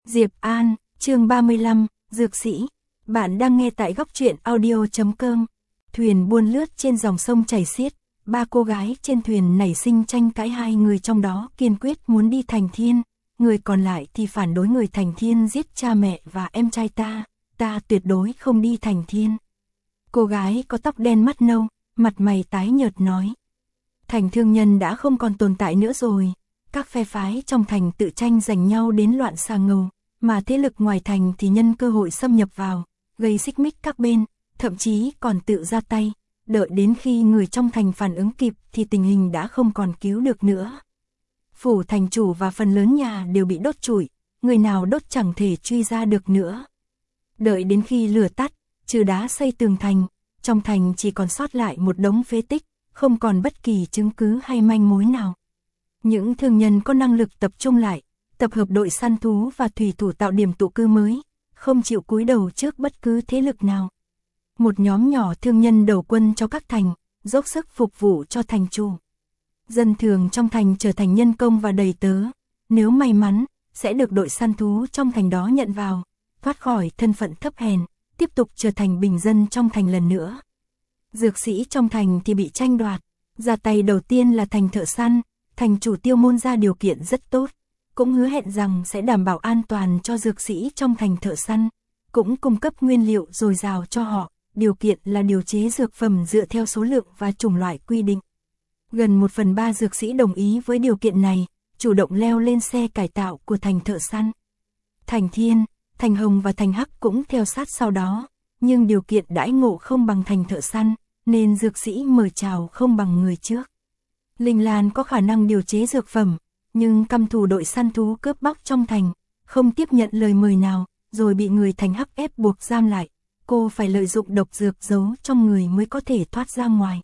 Diệp An, chương 35, Dược sĩ. Bạn đang nghe tại góc truyện audio.com. Thuyền buôn lướt trên dòng sông chảy xiết, ba cô gái trên thuyền nảy sinh tranh cãi, hai người trong đó kiên quyết muốn đi Thành Thiên, người còn lại thì phản đối người Thành Thiên giết cha mẹ và em trai ta tuyệt đối không đi Thành Thiên. Cô gái có tóc đen mắt nâu, mặt mày tái nhợt nói. Thành thương nhân đã không còn tồn tại nữa rồi, các phe phái trong thành tự tranh giành nhau đến loạn xà ngầu, mà thế lực ngoài thành thì nhân cơ hội xâm nhập vào, gây xích mích các bên, thậm chí còn tự ra tay, đợi đến khi người trong thành phản ứng kịp thì tình hình đã không còn cứu được nữa. Phủ thành chủ và phần lớn nhà đều bị đốt trụi, người nào đốt chẳng thể truy ra được nữa. Đợi đến khi lửa tắt, trừ đá xây tường thành, trong thành chỉ còn sót lại một đống phế tích, không còn bất kỳ chứng cứ hay manh mối nào. Những thương nhân có năng lực tập trung lại, tập hợp đội săn thú và thủy thủ tạo điểm tụ cư mới, không chịu cúi đầu trước bất cứ thế lực nào. Một nhóm nhỏ thương nhân đầu quân cho các thành, dốc sức phục vụ cho thành chủ. Dân thường trong thành trở thành nhân công và đầy tớ, nếu may mắn, sẽ được đội săn thú trong thành đó nhận vào, thoát khỏi thân phận thấp hèn, tiếp tục trở thành bình dân trong thành lần nữa. Dược sĩ trong thành thì bị tranh đoạt, ra tay đầu tiên là thành thợ săn, thành chủ Tiêu Môn ra điều kiện rất tốt, cũng hứa hẹn rằng sẽ đảm bảo an toàn cho dược sĩ trong thành thợ săn, cũng cung cấp nguyên liệu dồi dào cho họ, điều kiện là điều chế dược phẩm dựa theo số lượng và chủng loại quy định. Gần 1/3 dược sĩ đồng ý với điều kiện này, chủ động leo lên xe cải tạo của thành thợ săn. Thành Thiên, Thành Hồng và Thành Hắc cũng theo sát sau đó, nhưng điều kiện đãi ngộ không bằng thành thợ săn, nên dược sĩ mời chào không bằng người trước. Linh Lan có khả năng điều chế dược phẩm, nhưng căm thù đội săn thú cướp bóc trong thành, không tiếp nhận lời mời nào, rồi bị người Thành Hắc ép buộc giam lại. Cô phải lợi dụng độc dược giấu trong người mới có thể thoát ra ngoài.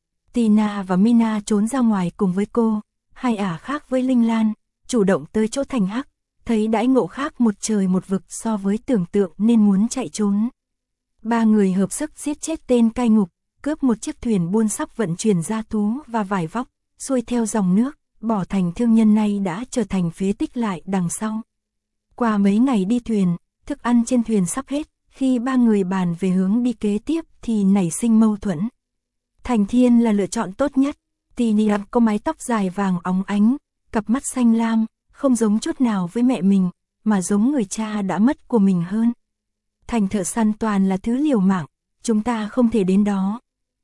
Tina và Mina trốn ra ngoài cùng với cô, hai ả khác với Linh Lan, chủ động tới chỗ Thành Hắc, thấy đãi ngộ khác một trời một vực so với tưởng tượng nên muốn chạy trốn. Ba người hợp sức giết chết tên cai ngục, cướp một chiếc thuyền buôn sắp vận chuyển gia thú và vải vóc, xuôi theo dòng nước, bỏ thành thương nhân này đã trở thành phế tích lại đằng sau. Qua mấy ngày đi thuyền, thức ăn trên thuyền sắp hết, khi ba người bàn về hướng đi kế tiếp thì nảy sinh mâu thuẫn. Thành Thiên là lựa chọn tốt nhất, Tina có mái tóc dài vàng óng ánh, cặp mắt xanh lam, không giống chút nào với mẹ mình, mà giống người cha đã mất của mình hơn. Thành thợ săn toàn là thứ liều mạng, chúng ta không thể đến đó.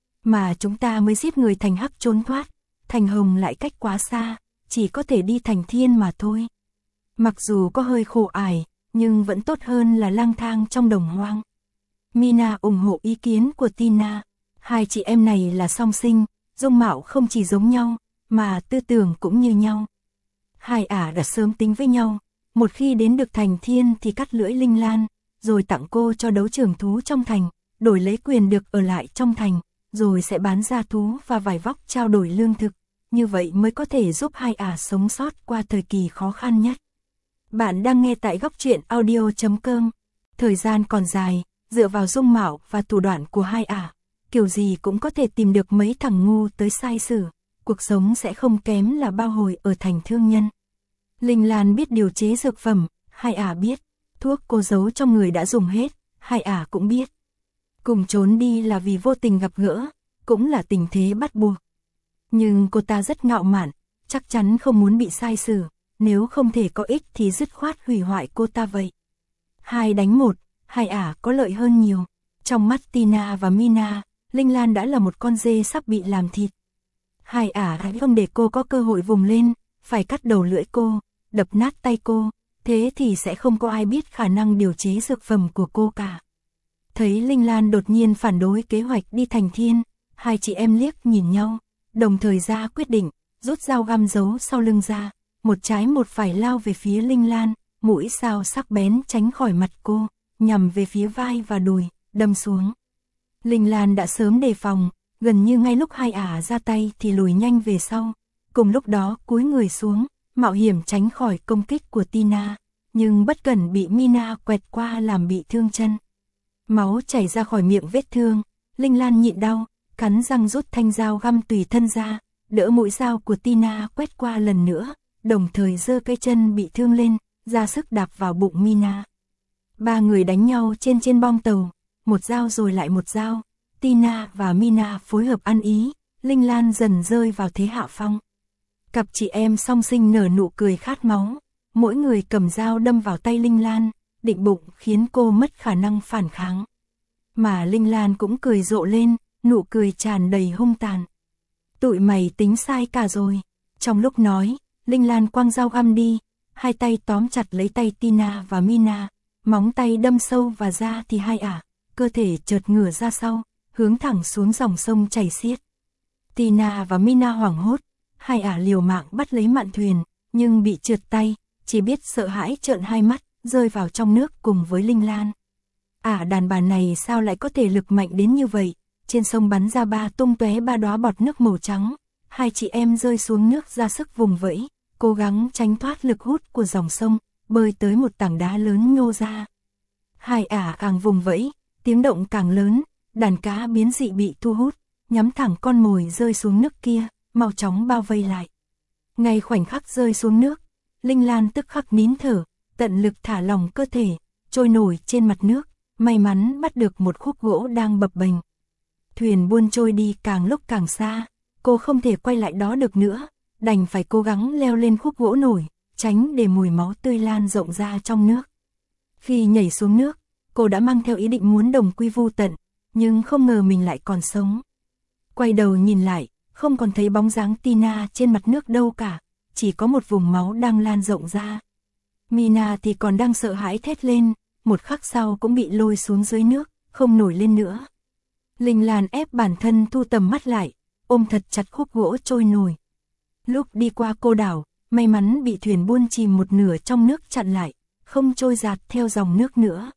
Mà chúng ta mới giết người Thành Hắc trốn thoát, Thành Hồng lại cách quá xa, chỉ có thể đi Thành Thiên mà thôi. Mặc dù có hơi khổ ải, nhưng vẫn tốt hơn là lang thang trong đồng hoang. Mina ủng hộ ý kiến của Tina, hai chị em này là song sinh, dung mạo không chỉ giống nhau, mà tư tưởng cũng như nhau. Hai ả đã sớm tính với nhau, một khi đến được Thành Thiên thì cắt lưỡi Linh Lan, rồi tặng cô cho đấu trưởng thú trong thành, đổi lấy quyền được ở lại trong thành, rồi sẽ bán gia thú và vải vóc trao đổi lương thực, như vậy mới có thể giúp hai ả sống sót qua thời kỳ khó khăn nhất. Bạn đang nghe tại góc truyện audio.com. Thời gian còn dài, dựa vào dung mạo và thủ đoạn của hai ả, kiểu gì cũng có thể tìm được mấy thằng ngu tới sai sử, cuộc sống sẽ không kém là bao hồi ở thành thương nhân. Linh Lan biết điều chế dược phẩm, hai ả biết, thuốc cô giấu trong người đã dùng hết, hai ả cũng biết. Cùng trốn đi là vì vô tình gặp gỡ, cũng là tình thế bắt buộc. Nhưng cô ta rất ngạo mạn, chắc chắn không muốn bị sai xử, nếu không thể có ích thì dứt khoát hủy hoại cô ta vậy. 2 đánh 1, hai ả có lợi hơn nhiều. Trong mắt Tina và Mina, Linh Lan đã là một con dê sắp bị làm thịt. Hai ả không để cô có cơ hội vùng lên, phải cắt đầu lưỡi cô, đập nát tay cô, thế thì sẽ không có ai biết khả năng điều chế dược phẩm của cô cả. Thấy Linh Lan đột nhiên phản đối kế hoạch đi Thành Thiên, hai chị em liếc nhìn nhau, đồng thời ra quyết định, rút dao găm giấu sau lưng ra, một trái một phải lao về phía Linh Lan, mũi dao sắc bén tránh khỏi mặt cô, nhằm về phía vai và đùi, đâm xuống. Linh Lan đã sớm đề phòng, gần như ngay lúc hai ả ra tay thì lùi nhanh về sau, cùng lúc đó cúi người xuống, mạo hiểm tránh khỏi công kích của Tina, nhưng bất cẩn bị Mina quẹt qua làm bị thương chân. Máu chảy ra khỏi miệng vết thương, Linh Lan nhịn đau, cắn răng rút thanh dao găm tùy thân ra, đỡ mũi dao của Tina quét qua lần nữa, đồng thời giơ cái chân bị thương lên, ra sức đạp vào bụng Mina. Ba người đánh nhau trên bong tàu, một dao rồi lại một dao. Tina và Mina phối hợp ăn ý, Linh Lan dần rơi vào thế hạ phong. Cặp chị em song sinh nở nụ cười khát máu, mỗi người cầm dao đâm vào tay Linh Lan, định bụng khiến cô mất khả năng phản kháng. Mà Linh Lan cũng cười rộ lên, nụ cười tràn đầy hung tàn. Tụi mày tính sai cả rồi. Trong lúc nói, Linh Lan quăng dao găm đi, hai tay tóm chặt lấy tay Tina và Mina, móng tay đâm sâu và ra thì hai cơ thể chợt ngửa ra sau, hướng thẳng xuống dòng sông chảy xiết. Tina và Mina hoảng hốt, hai liều mạng bắt lấy mạn thuyền, nhưng bị trượt tay, chỉ biết sợ hãi trợn hai mắt, rơi vào trong nước cùng với Linh Lan. Đàn bà này sao lại có thể lực mạnh đến như vậy? Trên sông bắn ra tung tóe ba đóa bọt nước màu trắng, hai chị em rơi xuống nước ra sức vùng vẫy, cố gắng tránh thoát lực hút của dòng sông, bơi tới một tảng đá lớn nhô ra. Hai càng vùng vẫy, tiếng động càng lớn, đàn cá biến dị bị thu hút, nhắm thẳng con mồi rơi xuống nước kia, mau chóng bao vây lại. Ngay khoảnh khắc rơi xuống nước, Linh Lan tức khắc nín thở, tận lực thả lỏng cơ thể, trôi nổi trên mặt nước, may mắn bắt được một khúc gỗ đang bập bềnh. Thuyền buôn trôi đi càng lúc càng xa, cô không thể quay lại đó được nữa, đành phải cố gắng leo lên khúc gỗ nổi, tránh để mùi máu tươi lan rộng ra trong nước. Khi nhảy xuống nước, cô đã mang theo ý định muốn đồng quy vu tận, nhưng không ngờ mình lại còn sống. Quay đầu nhìn lại, không còn thấy bóng dáng Tina trên mặt nước đâu cả, chỉ có một vùng máu đang lan rộng ra. Mina thì còn đang sợ hãi thét lên, một khắc sau cũng bị lôi xuống dưới nước, không nổi lên nữa. Linh Lan ép bản thân thu tầm mắt lại, ôm thật chặt khúc gỗ trôi nổi. Lúc đi qua cô đảo, may mắn bị thuyền buôn chìm một nửa trong nước chặn lại, không trôi dạt theo dòng nước nữa.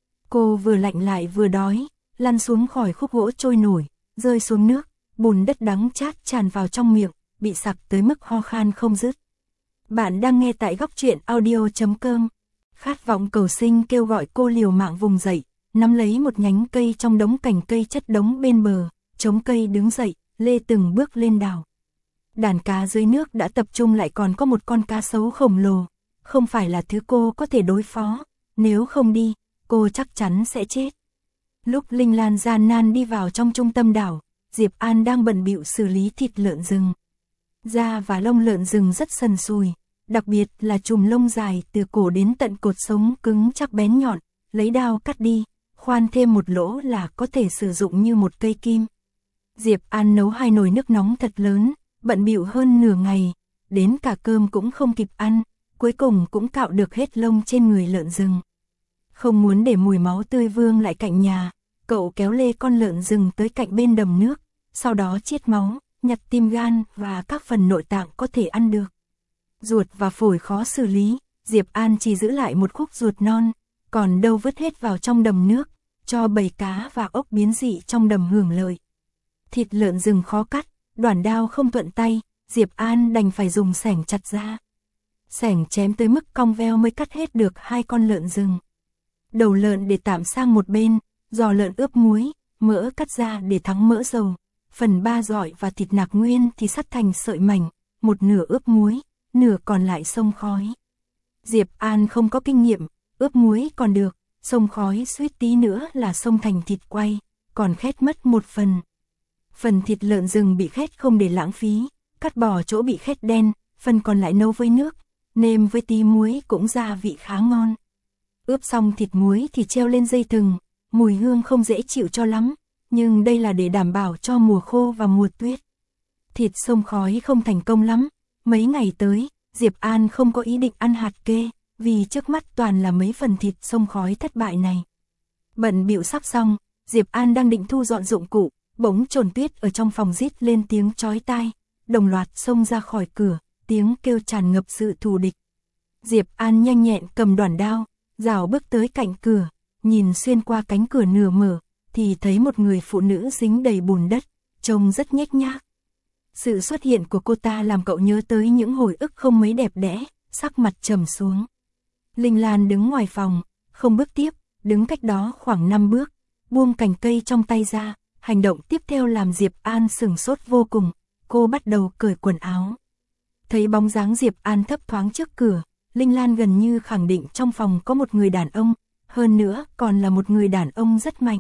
Cô vừa lạnh lại vừa đói, lăn xuống khỏi khúc gỗ trôi nổi, rơi xuống nước, bùn đất đắng chát tràn vào trong miệng, bị sặc tới mức ho khan không dứt. Bạn đang nghe tại góc truyện audio.com. Khát vọng cầu sinh kêu gọi cô liều mạng vùng dậy, nắm lấy một nhánh cây trong đống cành cây chất đống bên bờ, chống cây đứng dậy, lê từng bước lên đảo. Đàn cá dưới nước đã tập trung lại còn có một con cá sấu khổng lồ, không phải là thứ cô có thể đối phó, nếu không đi, cô chắc chắn sẽ chết. Lúc Linh Lan gian nan đi vào trong trung tâm đảo, Diệp An đang bận bịu xử lý thịt lợn rừng. Da và lông lợn rừng rất sần sùi, đặc biệt là chùm lông dài từ cổ đến tận cột sống cứng chắc bén nhọn, lấy dao cắt đi, khoan thêm một lỗ là có thể sử dụng như một cây kim. Diệp An nấu 2 nồi nước nóng thật lớn, bận bịu hơn nửa ngày, đến cả cơm cũng không kịp ăn, cuối cùng cũng cạo được hết lông trên người lợn rừng. Không muốn để mùi máu tươi vương lại cạnh nhà, cậu kéo lê con lợn rừng tới cạnh bên đầm nước, sau đó chiết máu, nhặt tim gan và các phần nội tạng có thể ăn được. Ruột và phổi khó xử lý, Diệp An chỉ giữ lại một khúc ruột non, còn đâu vứt hết vào trong đầm nước, cho bầy cá và ốc biến dị trong đầm hưởng lợi. Thịt lợn rừng khó cắt, đoản đao không thuận tay, Diệp An đành phải dùng xẻng chặt ra. Xẻng chém tới mức cong veo mới cắt hết được 2 con lợn rừng. Đầu lợn để tạm sang một bên, giò lợn ướp muối, mỡ cắt ra để thắng mỡ dầu. Phần 3 giọi và thịt nạc nguyên thì sắt thành sợi mảnh, một nửa ướp muối, nửa còn lại xông khói. Diệp An không có kinh nghiệm, ướp muối còn được, xông khói suýt tí nữa là xông thành thịt quay, còn khét mất một phần. Phần thịt lợn rừng bị khét không để lãng phí, cắt bỏ chỗ bị khét đen, phần còn lại nấu với nước, nêm với tí muối cũng gia vị khá ngon. Ướp xong thịt muối thì treo lên dây thừng, mùi hương không dễ chịu cho lắm, nhưng đây là để đảm bảo cho mùa khô và mùa tuyết. Thịt xông khói không thành công lắm, mấy ngày tới, Diệp An không có ý định ăn hạt kê, vì trước mắt toàn là mấy phần thịt xông khói thất bại này. Bận bịu sắp xong, Diệp An đang định thu dọn dụng cụ, bỗng Trồn Tuyết ở trong phòng rít lên tiếng chói tai, đồng loạt xông ra khỏi cửa, tiếng kêu tràn ngập sự thù địch. Diệp An nhanh nhẹn cầm đoản đao, rảo bước tới cạnh cửa, nhìn xuyên qua cánh cửa nửa mở, thì thấy một người phụ nữ dính đầy bùn đất, trông rất nhếch nhác. Sự xuất hiện của cô ta làm cậu nhớ tới những hồi ức không mấy đẹp đẽ, sắc mặt trầm xuống. Linh Lan đứng ngoài phòng, không bước tiếp, đứng cách đó khoảng 5 bước, buông cành cây trong tay ra, hành động tiếp theo làm Diệp An sửng sốt vô cùng, cô bắt đầu cởi quần áo. Thấy bóng dáng Diệp An thấp thoáng trước cửa, Linh Lan gần như khẳng định trong phòng có một người đàn ông, hơn nữa còn là một người đàn ông rất mạnh.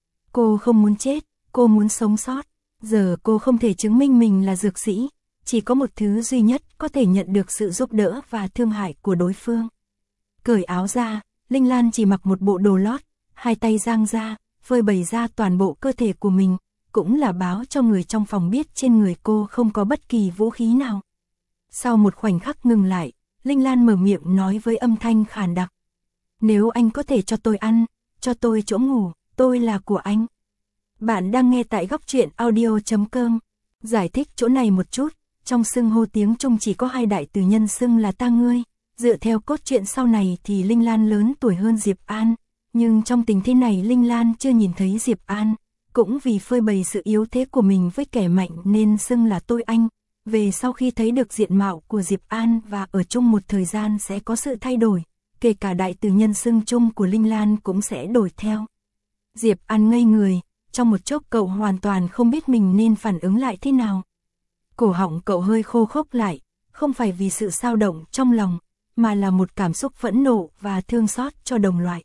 Cô không muốn chết, cô muốn sống sót. Giờ cô không thể chứng minh mình là dược sĩ, chỉ có một thứ duy nhất có thể nhận được sự giúp đỡ và thương hại của đối phương. Cởi áo ra, Linh Lan chỉ mặc một bộ đồ lót, hai tay dang ra, phơi bày ra toàn bộ cơ thể của mình, cũng là báo cho người trong phòng biết trên người cô không có bất kỳ vũ khí nào. Sau một khoảnh khắc ngừng lại, Linh Lan mở miệng nói với âm thanh khàn đặc. Nếu anh có thể cho tôi ăn, cho tôi chỗ ngủ, tôi là của anh. Bạn đang nghe tại góc truyện audio.com. Giải thích chỗ này một chút, trong xưng hô tiếng Trung chỉ có hai đại từ nhân xưng là ta ngươi. Dựa theo cốt truyện sau này thì Linh Lan lớn tuổi hơn Diệp An, nhưng trong tình thế này Linh Lan chưa nhìn thấy Diệp An, cũng vì phơi bày sự yếu thế của mình với kẻ mạnh nên xưng là tôi anh. Về sau khi thấy được diện mạo của Diệp An và ở chung một thời gian sẽ có sự thay đổi, kể cả đại từ nhân xưng chung của Linh Lan cũng sẽ đổi theo. Diệp An ngây người, trong một chốc cậu hoàn toàn không biết mình nên phản ứng lại thế nào. Cổ họng cậu hơi khô khốc lại, không phải vì sự xao động trong lòng, mà là một cảm xúc phẫn nộ và thương xót cho đồng loại.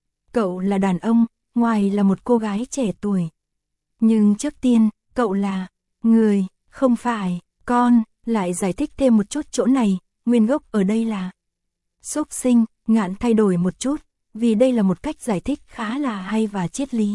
Cậu là đàn ông, ngoài là một cô gái trẻ tuổi. Nhưng trước tiên, cậu là người, không phải con. Lại giải thích thêm một chút chỗ này, nguyên gốc ở đây là xúc sinh. Ngạn thay đổi một chút, vì đây là một cách giải thích khá là hay và triết lý.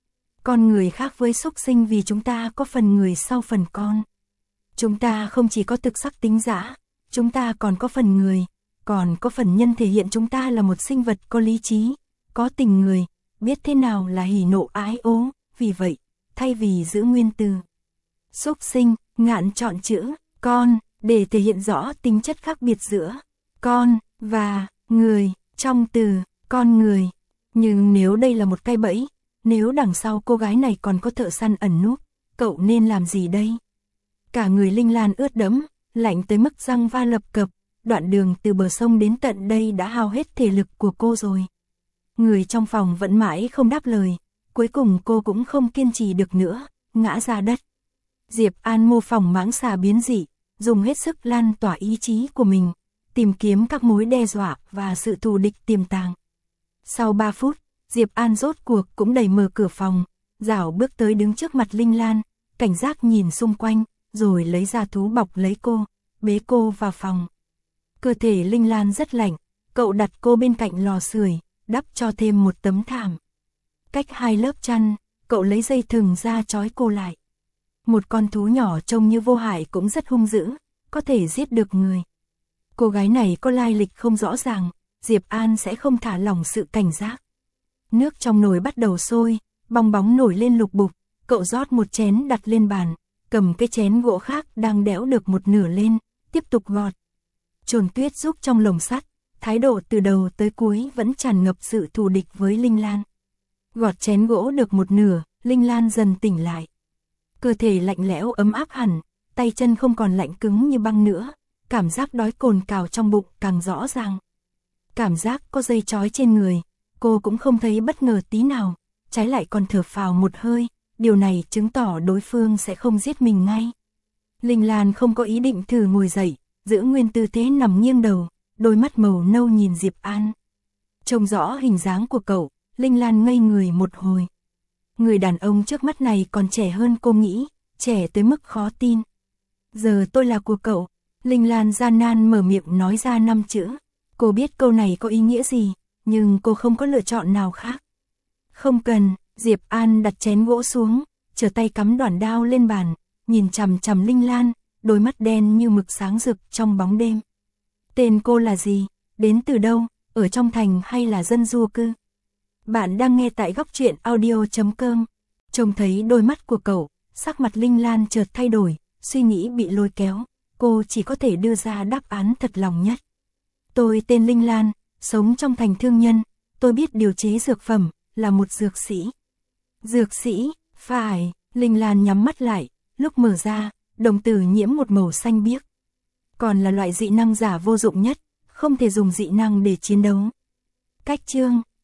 Con người khác với xúc sinh vì chúng ta có phần người sau phần con. Chúng ta không chỉ có thực sắc tính dã, chúng ta còn có phần người, còn có phần nhân thể hiện chúng ta là một sinh vật có lý trí, có tình người, biết thế nào là hỉ nộ ái ố. Vì vậy, thay vì giữ nguyên từ xúc sinh, Ngạn chọn chữ con để thể hiện rõ tính chất khác biệt giữa con và người trong từ con người. Nhưng nếu đây là một cái bẫy, nếu đằng sau cô gái này còn có thợ săn ẩn núp, cậu nên làm gì đây? Cả người Linh Lan ướt đẫm, lạnh tới mức răng va lập cập, đoạn đường từ bờ sông đến tận đây đã hao hết thể lực của cô rồi. Người trong phòng vẫn mãi không đáp lời, cuối cùng cô cũng không kiên trì được nữa, ngã ra đất. Diệp An mô phỏng mãng xà biến dị, dùng hết sức lan tỏa ý chí của mình, tìm kiếm các mối đe dọa và sự thù địch tiềm tàng. Sau 3 phút, Diệp An rốt cuộc cũng đẩy mở cửa phòng, rảo bước tới đứng trước mặt Linh Lan, cảnh giác nhìn xung quanh, rồi lấy ra thú bọc lấy cô, bế cô vào phòng. Cơ thể Linh Lan rất lạnh, cậu đặt cô bên cạnh lò sưởi, đắp cho thêm một tấm thảm. Cách 2 lớp chăn, cậu lấy dây thừng ra trói cô lại. Một con thú nhỏ trông như vô hại cũng rất hung dữ, có thể giết được người. Cô gái này có lai lịch không rõ ràng, Diệp An sẽ không thả lỏng sự cảnh giác. Nước trong nồi bắt đầu sôi, bong bóng nổi lên lục bục, cậu rót một chén đặt lên bàn, cầm cái chén gỗ khác đang đẽo được một nửa lên, tiếp tục gọt. Trồn Tuyết giúp trong lồng sắt, thái độ từ đầu tới cuối vẫn tràn ngập sự thù địch với Linh Lan. Gọt chén gỗ được một nửa, Linh Lan dần tỉnh lại. Cơ thể lạnh lẽo ấm áp hẳn, tay chân không còn lạnh cứng như băng nữa, cảm giác đói cồn cào trong bụng càng rõ ràng. Cảm giác có dây trói trên người, cô cũng không thấy bất ngờ tí nào, trái lại còn thở phào một hơi, điều này chứng tỏ đối phương sẽ không giết mình ngay. Linh Lan không có ý định thử ngồi dậy, giữ nguyên tư thế nằm nghiêng đầu, đôi mắt màu nâu nhìn Diệp An. Trông rõ hình dáng của cậu, Linh Lan ngây người một hồi. Người đàn ông trước mắt này còn trẻ hơn cô nghĩ, trẻ tới mức khó tin. Giờ tôi là của cậu, Linh Lan gian nan mở miệng nói ra 5 chữ. Cô biết câu này có ý nghĩa gì, nhưng cô không có lựa chọn nào khác. Không cần, Diệp An đặt chén gỗ xuống, trở tay cắm đoản đao lên bàn, nhìn chằm chằm Linh Lan, đôi mắt đen như mực sáng rực trong bóng đêm. Tên cô là gì? Đến từ đâu? Ở trong thành hay là dân du cư? Bạn đang nghe tại góc truyện audio.com. Trông thấy đôi mắt của cậu, sắc mặt Linh Lan chợt thay đổi, suy nghĩ bị lôi kéo, cô chỉ có thể đưa ra đáp án thật lòng nhất. Tôi tên Linh Lan, sống trong thành thương nhân, tôi biết điều chế dược phẩm, là một dược sĩ. Dược sĩ, phải, Linh Lan nhắm mắt lại, lúc mở ra, đồng tử nhiễm một màu xanh biếc. Còn là loại dị năng giả vô dụng nhất, không thể dùng dị năng để chiến đấu. Cách chương